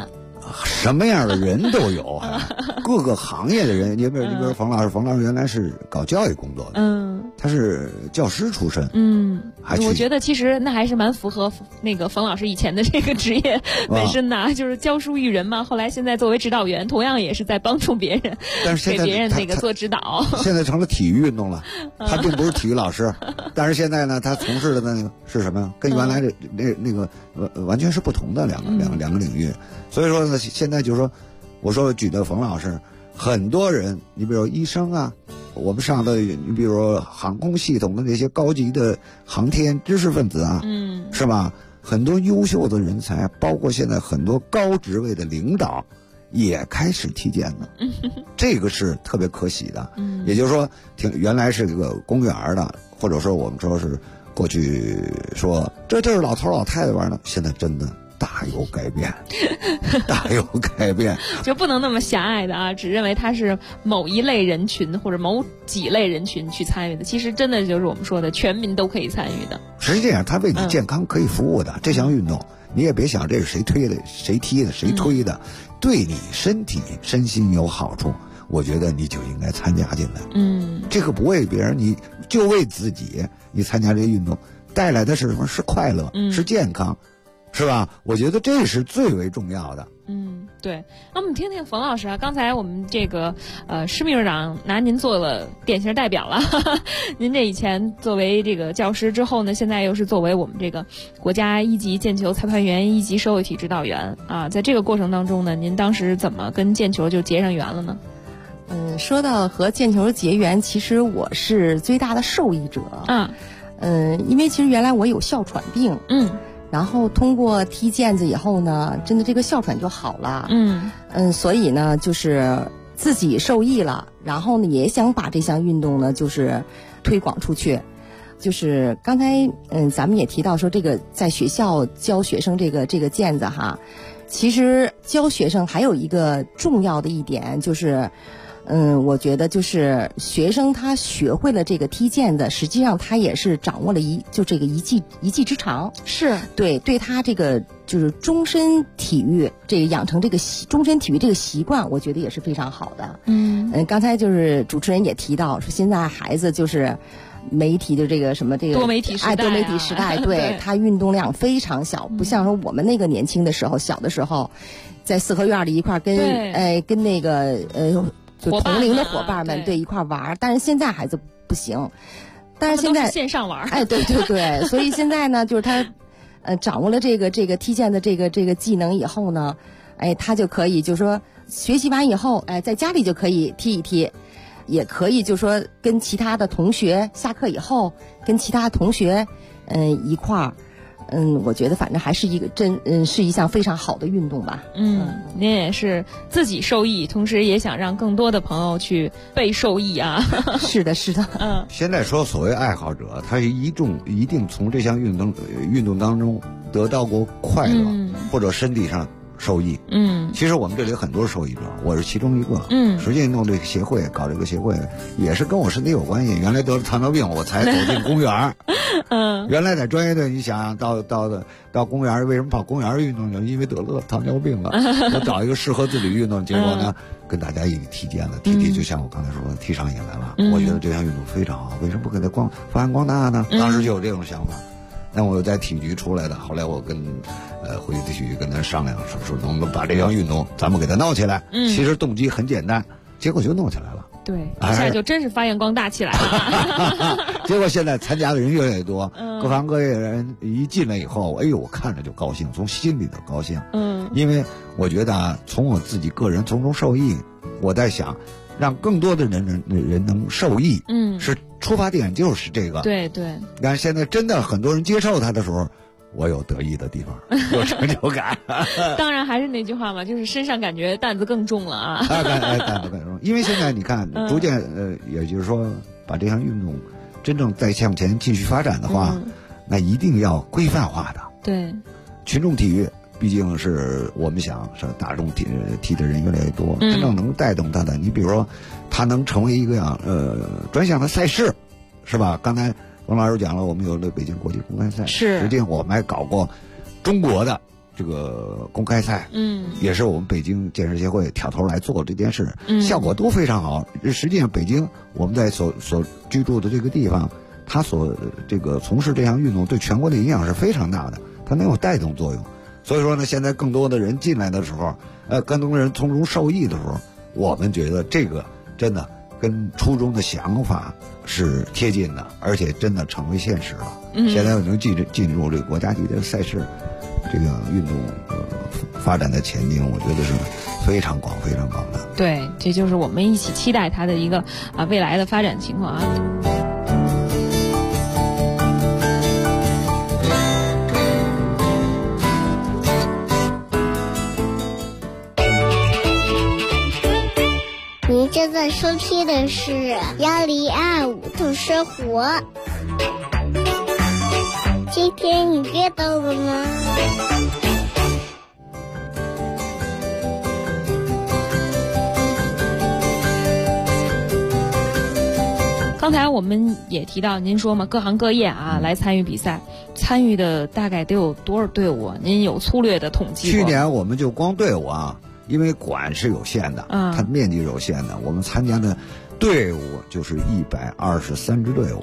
什么样的人都有，各个行业的人。你比如冯老师原来是搞教育工作的，他是教师出身， 我觉得其实那还是蛮符合那个冯老师以前的这个职业本身的，就是教书育人嘛。后来现在作为指导员，同样也是在帮助别人， 但是给别人那个做指导。 现在成了体育运动了，他并不是体育老师，但是现在呢，他从事的那个是什么呀？跟原来的那个完全是不同的两个领域。所以说呢，现在就是说，我说举的冯老师，很多人，你比如医生啊，我们上的，你比如说航空系统的那些高级的航天知识分子啊，是吧？很多优秀的人才，包括现在很多高职位的领导，也开始踢毽子，这个是特别可喜的。也就是说，原来是这个公园的，或者说我们说是过去说这就是老头老太太玩的，现在真的大有改变，大有改变， 就不能那么狭隘的啊，只认为它是某一类人群或者某几类人群去参与的。其实真的就是我们说的全民都可以参与的。 实际上，它为你健康可以服务的这项运动，你也别想这是谁推的、谁踢的、谁推的，对你身体身心有好处，我觉得你就应该参加进来。这个不为别人，你就为自己。你参加这个运动带来的是什么？是快乐，是健康。是吧？我觉得这是最为重要的。 对。那我们听听冯老师啊，刚才我们这个施秘书长拿您做了典型代表了。您这以前作为这个教师之后呢，现在又是作为我们这个国家一级毽球裁判员、1级社会体指导员啊，在这个过程当中呢，您当时怎么跟毽球就结上缘了呢？ 说到和毽球结缘，其实我是最大的受益者。因为其实原来我有哮喘病。然后通过踢毽子以后呢，真的这个哮喘就好了。所以呢，就是自己受益了，然后呢，也想把这项运动呢，就是推广出去。就是刚才咱们也提到说，这个在学校教学生这个毽子哈，其实教学生还有一个重要的一点就是。我觉得就是学生他学会了这个踢毽子，实际上他也是掌握了一技之长，是对他这个就是终身体育这个养成这个终身体育这个习惯，我觉得也是非常好的。刚才就是主持人也提到说，现在孩子就是媒体的这个什么这个多媒体时代， 多媒体时代，对他运动量非常小，不像说我们那个年轻的时候，小的时候，在四合院里一块跟那个就同龄的伙伴们对一块玩，但是现在孩子不行，但是现在线上玩， 对，所以现在呢，就是他掌握了这个踢毽的这个技能以后呢，他就可以就是说学习完以后，在家里就可以踢一踢，也可以就是说跟其他的同学下课以后跟其他同学一块儿。我觉得反正还是一个是一项非常好的运动吧。 您也是自己受益，同时也想让更多的朋友去被受益啊。 是的。 现在说所谓爱好者，他一定从这项运动当中得到过快乐，或者身体上受益。其实我们这里很多受益者，我是其中一个。实际弄这个协会，搞这个协会也是跟我身体有关系。原来得了糖尿病，我才走进公园。原来在专业队，你想到公园，为什么跑公园运动呢？因为得了糖尿病了。我找一个适合自己运动，结果呢，跟大家一起踢毽子，踢就像我刚才说的，踢上瘾来了。我觉得这项运动非常好，为什么不给它发扬光大呢？当时就有这种想法。那我又在体育局出来的，后来我跟回去体育局跟他商量，说能不能把这项运动咱们给它闹起来。其实动机很简单，结果就弄起来了。 对，一下就真是发扬光大起来了。 结果现在参加的人越来越多，各行各业的人一进来以后，我看着就高兴，从心里头高兴。因为我觉得从我自己个人从中受益，我在想让更多的人能受益。是出发点就是这个。 对。 但是现在真的很多人接受它的时候，我有得意的地方，有成就感。 当然还是那句话嘛，就是身上感觉担子更重了啊。 担子更重，因为现在你看，逐渐也就是说，把这项运动真正再向前继续发展的话，那一定要规范化的。 对， 群众体育毕竟是我们想是大众踢的人越来越多，真正能带动它的，你比如说，它能成为一个专项的赛事，是吧？刚才王老师讲了，我们有了北京国际公开赛，实际上我们还搞过中国的这个公开赛，也是我们北京健身协会挑头来做这件事，效果都非常好。实际上，北京我们在所居住的这个地方，它所这个从事这项运动对全国的影响是非常大的，它能有带动作用。所以说呢，现在更多的人进来的时候，更多的人从中受益的时候，我们觉得这个真的跟初衷的想法是贴近的，而且真的成为现实了。现在能进入这个国家级的赛事，这个运动发展的前景，我觉得是非常广的。 对，这就是我们一起期待它的一个未来的发展情况啊。 您正在收听的是1025度生活。今天你知道了吗？ 刚才我们也提到，您说嘛，各行各业来参与比赛，参与的大概得有多少队伍？您有粗略的统计吗？ 去年我们就光队伍因为馆是有限的，它面积是有限的，我们参加的队伍就是123支队伍。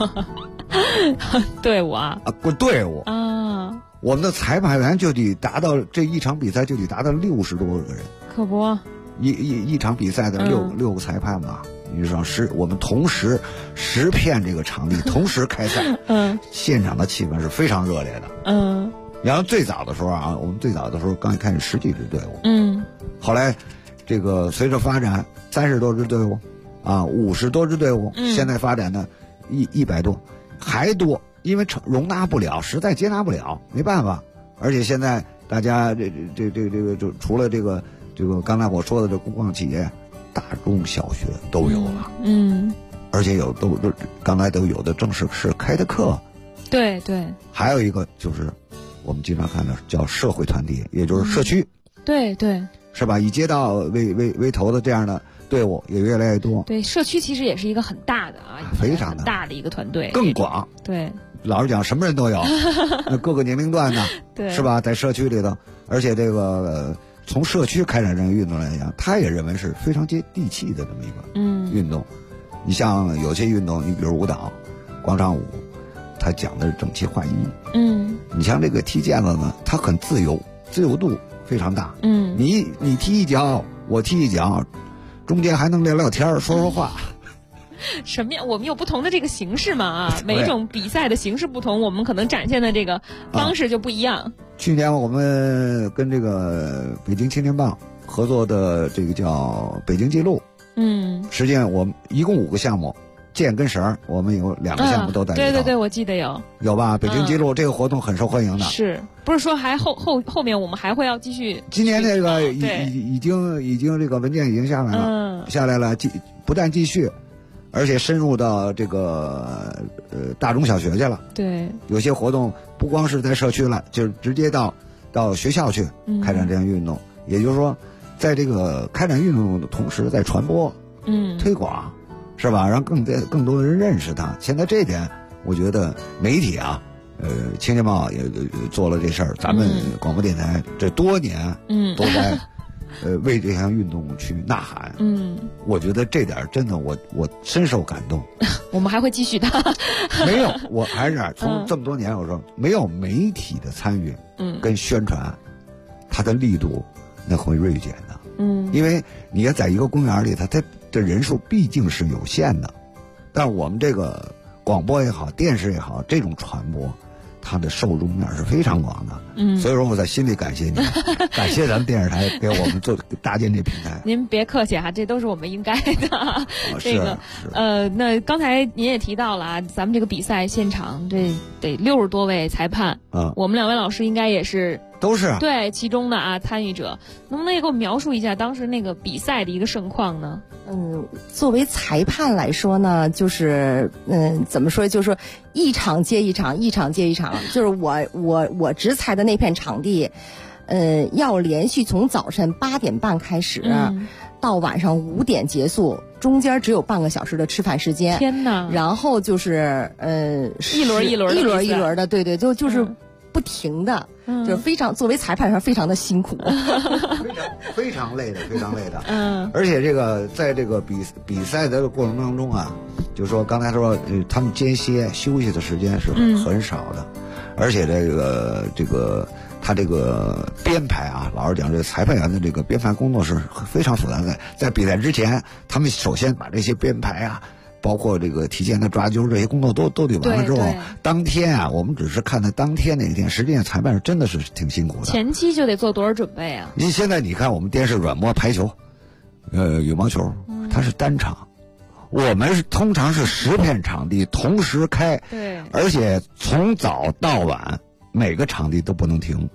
队伍队伍我们的裁判员就得达到这一场比赛就得达到60多个人， 可不， 一场比赛的六个裁判嘛。你说我们同时10片这个场地同时开赛，现场的气氛是非常热烈的。然后最早的时候我们最早的时候刚一开始10几支队伍，后来这个随着发展30多支队伍50多支队伍，现在发展的100多还多，因为容纳不了，实在接纳不了，没办法。而且现在大家这个就除了这个刚才我说的这工矿企业，大中小学都有了，而且都刚才都有的正式是开的课， 对， 还有一个就是我们经常看的叫社会团体，也就是社区， 对， 是吧？以街道为头的这样的队伍也越来越多。 对，社区其实也是一个很大的非常大的一个团队， 更广。 对， 老实讲，什么人都有，各个年龄段的， 对， 是吧？在社区里头，而且这个从社区开展这个运动来讲，他也认为是非常接地气的这么一个运动。你像有些运动，你比如舞蹈、广场舞，它讲的是整齐划一。你像这个踢毽子呢，它很自由，自由度非常大。你踢一脚，我踢一脚，中间还能聊天说话。 什么呀？我们有不同的这个形式嘛每一种比赛的形式不同，我们可能展现的这个方式就不一样。 去年我们跟这个北京青年棒合作的这个叫北京纪录，实际上我们一共5个项目，毽跟绳我们有2个项目都在里头。 对，我记得有吧？北京纪录这个活动很受欢迎的， 是不是说还后面我们还会要继续？ 今年这个已经这个文件已经下来了，不但继续，而且深入到这个大中小学去了。 对， 有些活动不光是在社区了，就是直接到学校去开展这样运动。也就是说，在这个开展运动的同时，在传播、推广，是吧？让更多的人认识它。现在这一点，我觉得媒体青年报也做了这事儿，咱们广播电台这多年都在为这项运动去呐喊。我觉得这点真的我深受感动。 我们还会继续的。 没有，我还是从这么多年我说，没有媒体的参与跟宣传，它的力度那会锐减的。因为你要在一个公园里，它的人数毕竟是有限的，但我们这个广播也好，电视也好，这种传播它的受众面是非常广的。所以说我在心里感谢你，感谢咱们电视台给我们搭建这平台。 您别客气这都是我们应该的。这个那刚才您也提到了咱们这个比赛现场这得60多位裁判，我们2位老师应该也是都是对其中的参与者，能不能也给我描述一下当时那个比赛的一个盛况呢？ 作为裁判来说呢，就是怎么说，就是说一场接一场，一场接一场。就是我执裁的那片场地，要连续从早晨8点半开始，到晚上5点结束，中间只有半个小时的吃饭时间。 天哪！ 然后就是一轮一轮的，对，就是不停的，就是非常作为裁判上非常的辛苦， 非常累的，非常累的。而且这个在这个比赛的过程当中啊，就说刚才说他们间歇休息的时间是很少的，而且这个他这个编排啊，老实讲，这个裁判员的这个编排工作是非常复杂的。在比赛之前，他们首先把这些编排啊，包括这个提前的抓阄这些工作都得完了之后，当天啊，我们只是看他当天那一天，实际上裁判是真的是挺辛苦的。 前期就得做多少准备啊？ 现在你看我们电视转播排球，羽毛球，它是单场。我们通常是10片场地同时开，对，而且从早到晚每个场地都不能停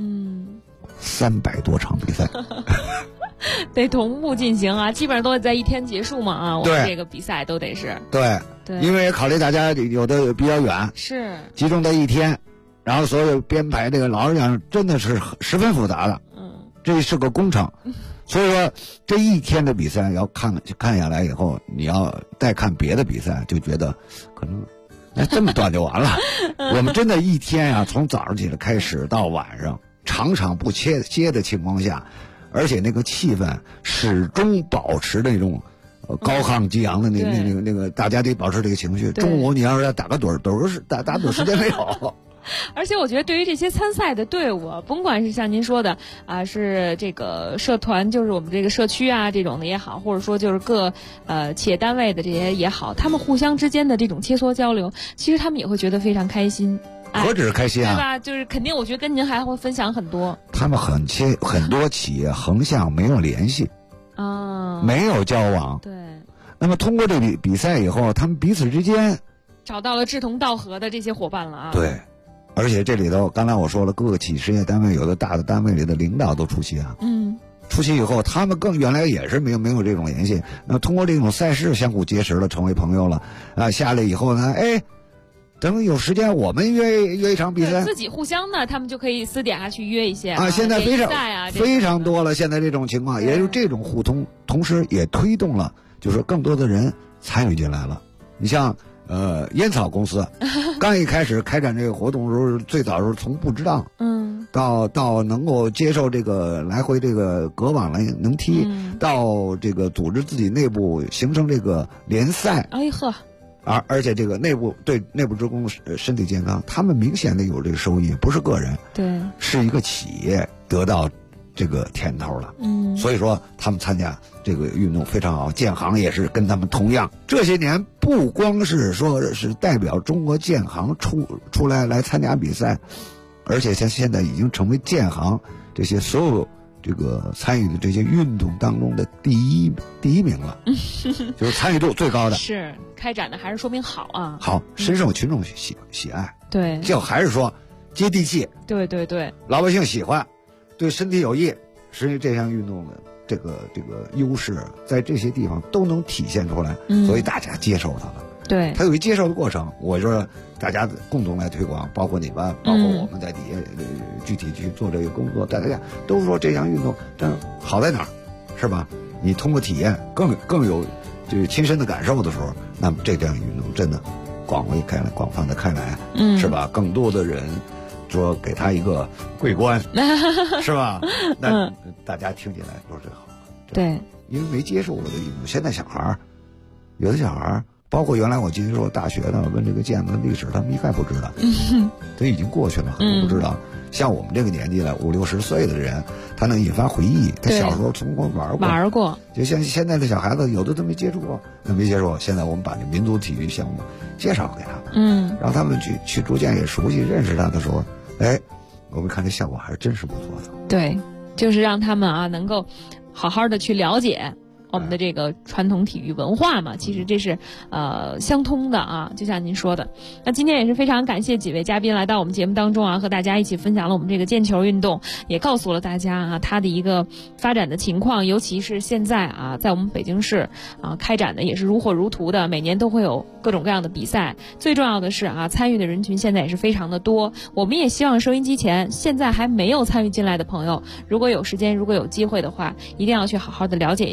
，300多场比赛， 得同步进行啊，基本上都得在一天结束嘛啊，我们这个比赛都得是对，因为考虑大家有的比较远， 是集中在一天，然后所有编排这个老实讲真的是十分复杂的，这是个工程。所以说这一天的比赛要看下来以后，你要再看别的比赛，就觉得可能这么短就完了。我们真的一天啊，从早上起来开始到晚上，场场不歇的情况下，而且那个气氛始终保持那种高亢激昂的那个，大家得保持这个情绪。中午你要是打个盹打盹时间没有。 而且我觉得对于这些参赛的队伍，甭管是像您说的啊，是这个社团，就是我们这个社区啊这种的也好，或者说就是各企业单位的这些也好，他们互相之间的这种切磋交流，其实他们也会觉得非常开心。 何止是开心啊， 对吧？就是肯定，我觉得跟您还会分享很多。 他们很多企业横向没有联系啊，没有交往。 对。 那么通过这比赛以后，他们彼此之间找到了志同道合的这些伙伴了啊。 对。而且这里头，刚才我说了，各个企事业单位有的大的单位里的领导都出席啊。出席以后，他们原来也是没有这种联系。那通过这种赛事相互结识了，成为朋友了啊。下来以后呢，等有时间我们约一场比赛， 自己互相呢，他们就可以私底下去约一些啊。现在非常多了，现在这种情况，也就这种互通，同时也推动了，就是更多的人参与进来了。你像。烟草公司刚一开始开展这个活动的时候，最早时候从不知道，到能够接受这个来回这个隔网来能踢，到这个组织自己内部形成这个联赛，而且这个内部职工身体健康，他们明显的有这个收益，不是个人，对，是一个企业得到这个甜头了。所以说他们参加这个运动非常好，建行也是跟他们同样，这些年不光是说是代表中国建行出来参加比赛，而且像现在已经成为建行这些所有这个参与的这些运动当中的第一名了，就是参与度最高的。 是开展的还是说明好啊？ 好，深受群众喜爱。 对， 就还是说接地气。 对对对， 老百姓喜欢，对身体有益。实际这项运动的这个优势，在这些地方都能体现出来，所以大家接受它了。 对， 它有一接受的过程。我说大家共同来推广，包括你们，包括我们在底下具体去做这个工作，大家都说这项运动但好在哪儿，是吧？你通过体验更有就是亲身的感受的时候，那么这项运动真的广泛的开来，是吧？更多的人。说给他一个桂冠，是吧？那大家听起来都是好。 对， 因为没接触过的运动，现在有的小孩，包括原来我记得说大学呢，问这个建的历史，他们一概不知道，这已经过去了，很多不知道。像我们这个年纪的50、60岁的人，他能引发回忆，他小时候从过玩过。就像现在的小孩子，有的都没接触过，那没接触。现在我们把这民族体育项目介绍给他们，让他们去逐渐也熟悉认识他的时候。我们看这效果还是真是不错的。 对，就是让他们啊能够好好的去了解我们的这个传统体育文化嘛，其实这是相通的啊，就像您说的。那今天也是非常感谢几位嘉宾来到我们节目当中啊，和大家一起分享了我们这个毽球运动，也告诉了大家啊它的一个发展的情况，尤其是现在啊在我们北京市啊开展的也是如火如荼的，每年都会有各种各样的比赛。最重要的是啊，参与的人群现在也是非常的多。我们也希望收音机前现在还没有参与进来的朋友，如果有时间，如果有机会的话，一定要去好好的了解一下它，去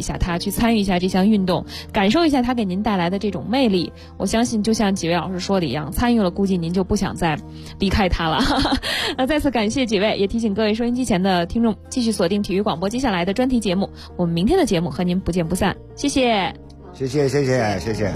去参与一下这项运动，感受一下它给您带来的这种魅力。我相信就像几位老师说的一样，参与了估计您就不想再离开它了。那再次感谢几位，也提醒各位收音机前的听众继续锁定体育广播接下来的专题节目，我们明天的节目和您不见不散。谢谢， 谢谢，谢谢，谢谢。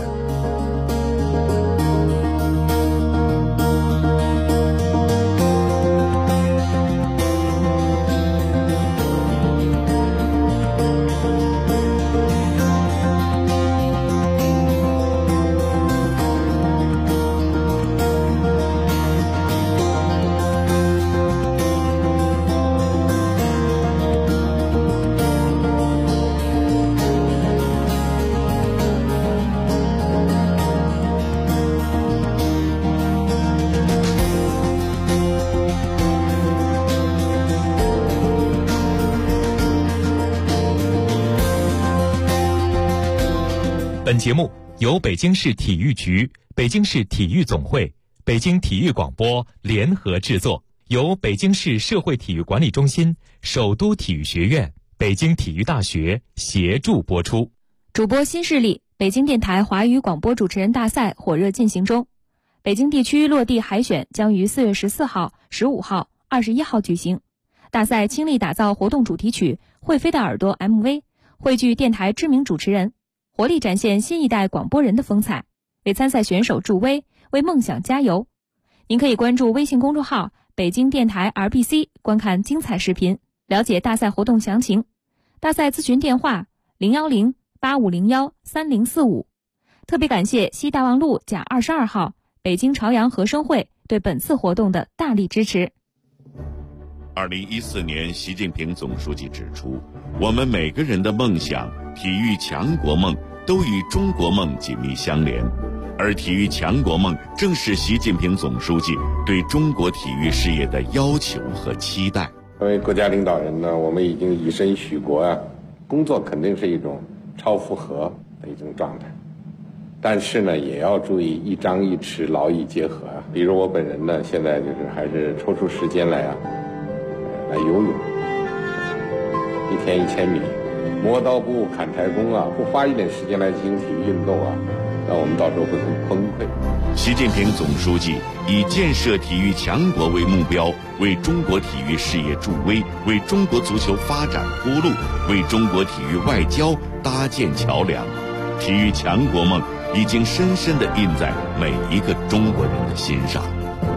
本节目由北京市体育局、北京市体育总会、北京体育广播联合制作，由北京市社会体育管理中心、首都体育学院、北京体育大学协助播出。 主播新势力北京电台华语广播主持人大赛火热进行中，北京地区落地海选将于4月14号、15号、21号举行。大赛倾力打造活动主题曲《会飞的耳朵》MV， 汇聚电台知名主持人，活力展现新一代广播人的风采，为参赛选手助威，为梦想加油。您可以关注微信公众号北京电台 RBC 观看精彩视频，了解大赛活动详情。大赛咨询电话010-8501-3045。特别感谢西大望路甲22号北京朝阳合生汇对本次活动的大力支持。 2014年，习近平总书记指出，我们每个人的梦想、体育强国梦都与中国梦紧密相连，而体育强国梦正是习近平总书记对中国体育事业的要求和期待。 作为国家领导人呢，我们已经以身许国啊，工作肯定是一种超负荷的一种状态，但是呢，也要注意一张一弛，劳逸结合啊。比如我本人呢，现在就是还是抽出时间来游泳，1天1000米，磨刀不误砍柴工啊，不花一点时间来进行体育运动啊，那我们到时候会很崩溃。 习近平总书记以建设体育强国为目标，为中国体育事业助威，为中国足球发展铺路，为中国体育外交搭建桥梁。体育强国梦已经深深地印在每一个中国人的心上。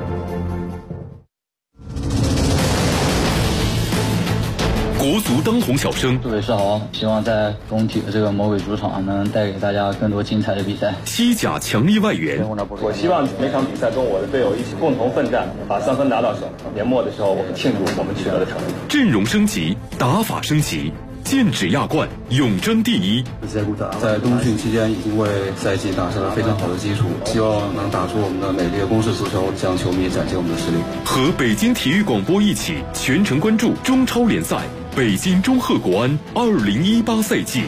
国足当红小生， 杜伟是好，希望在工体的这个魔鬼主场能带给大家更多精彩的比赛。 西甲强力外援， 我希望每场比赛跟我的队友一起共同奋战，把3分拿到手。年末的时候，我们庆祝我们取得的成绩。 阵容升级，打法升级，剑指亚冠，永争第一。 在冬训期间已经为赛季打下了非常好的基础，希望能打出我们的美丽的攻势足球，向球迷展现我们的实力。 和北京体育广播一起全程关注中超联赛北京中赫国安2018赛季。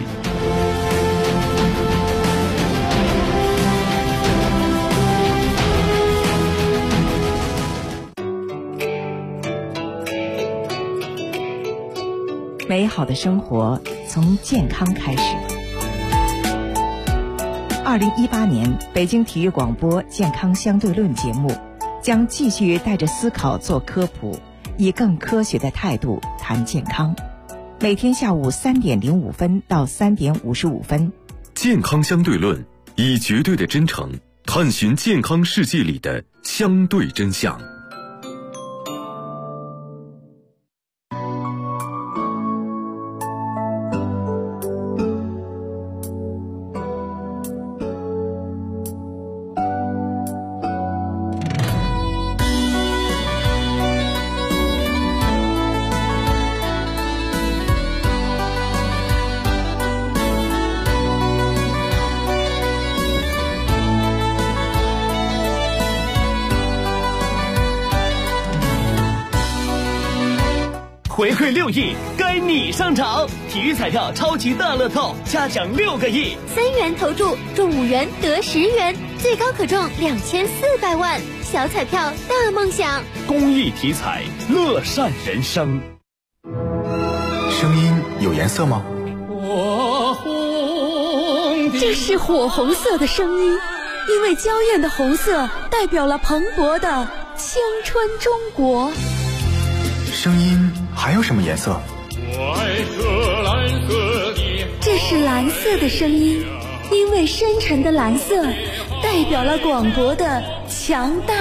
美好的生活从健康开始。2018年北京体育广播健康相对论节目将继续带着思考做科普，以更科学的态度谈健康。每天下午3点05分到3点55分。 健康相对论，以绝对的真诚探寻健康世界里的相对真相。 回馈6亿，该你上场！体育彩票超级大乐透，嘉奖6个亿 ，3元投注中5元得10元，最高可中2400万。小彩票大梦想， 公益体彩，乐善人生。 声音有颜色吗？ 我这是火红色的声音，因为娇艳的红色代表了蓬勃的青春中国。 声音还有什么颜色？ 我爱喝蓝色的。 这是蓝色的声音，因为深沉的蓝色代表了广博的强大。